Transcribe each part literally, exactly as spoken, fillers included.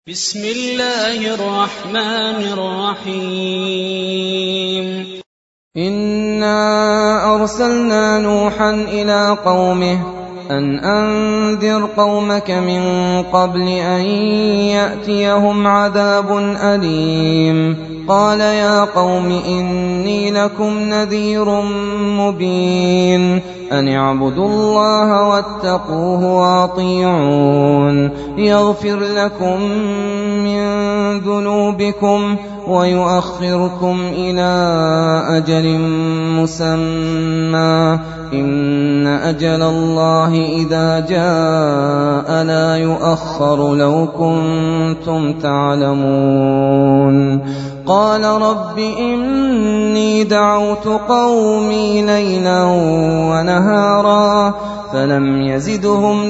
بسم الله الرحمن الرحيم إنا أرسلنا نوحا إلى قومه أن أنذر قومك من قبل أن يأتيهم عذاب أليم قال يا قوم إني لكم نذير مبين أن اعبدوا الله واتقوه وأطيعون يغفر لكم من ذنوبكم ويؤخركم إلى أجل مسمى إن أجل الله إذا جاء لا يؤخر لو كنتم تعلمون قال رب إني دعوت قومي ليلا ونهارا فلم يزدهم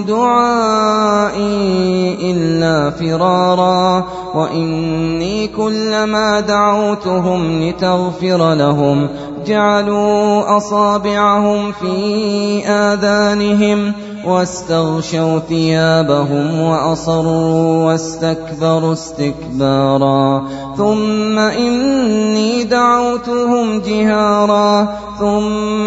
دعائي إلا فرارا وإني كلما دعوتهم لتغفر لهم جعلوا أصابعهم في آذانهم واستغشوا ثيابهم وأصروا واستكبروا استكبارا ثم إني دعوتهم جهارا ثم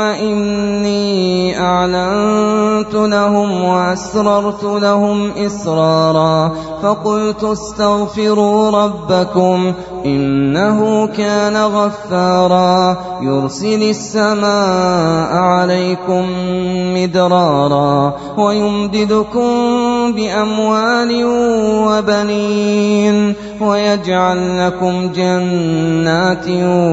إني أعلنت لهم وأسررت لهم إسرارا فقلت استغفروا ربكم إنه كان غفارا يرسل السماء عليكم مدرارا ويمددكم بأموال وبنين ويجعل لكم جنات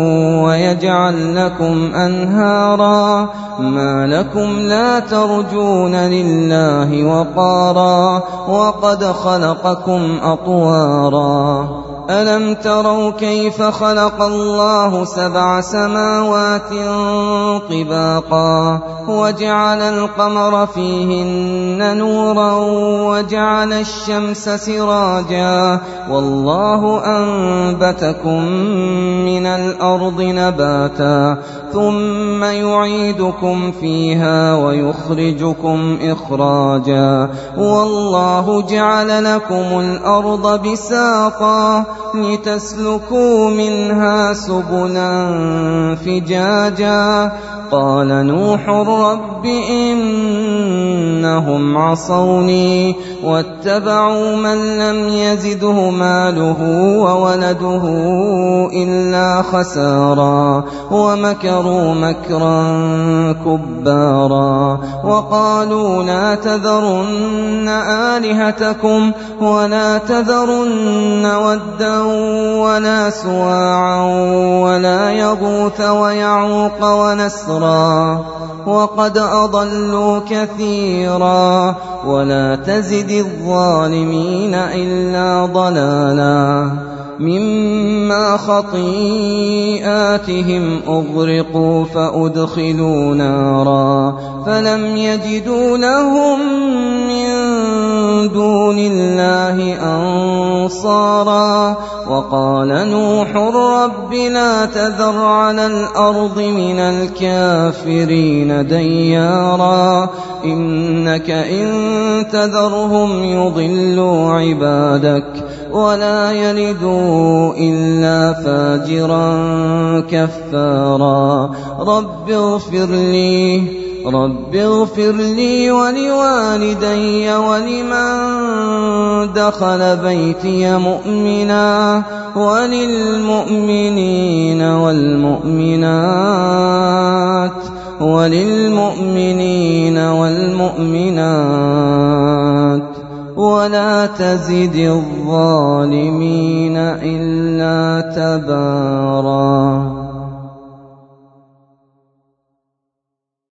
ويجعل لكم أنهارا ما لكم لا ترجون لله وقارا وقد خلقكم أطوارا ألم تروا كيف خلق الله سبع سماوات طباقا وجعل القمر فيهن نورا وجعل الشمس سراجا والله أنبتكم من الأرض نباتا ثم يعيدكم فيها ويخرجكم إخراجا والله جعل لكم الأرض بساطا لتسلكوا منها سبلا فجاجا قال نوح رب إنهم عصوني واتبعوا من لم يزده ماله وولده إلا خسارا ومكروا مكرا كبارا وقالوا لا تذرن آلهتكم ولا تذرن ودا ولا سواعا ولا يغوث ويعوق ونسرا وقد أضلوا كثيرا ولا تزد الظالمين إلا ضلالا مما خطيئاتهم أغرقوا فأدخلوا نارا فلم يجدوا لهم من دون الله أنصارا وقال نوح رب لا تذر على الأرض من الكافرين ديارا إنك إن تذرهم يضلوا عبادك ولا يلدوا إلا فاجرا كفارا رب اغفر لي رب اغفر لي ولوالدي ولمن دخل بيتي مؤمنا وللمؤمنين والمؤمنات وللمؤمنين والمؤمنات ولا تزد الظالمين إلا تبارا.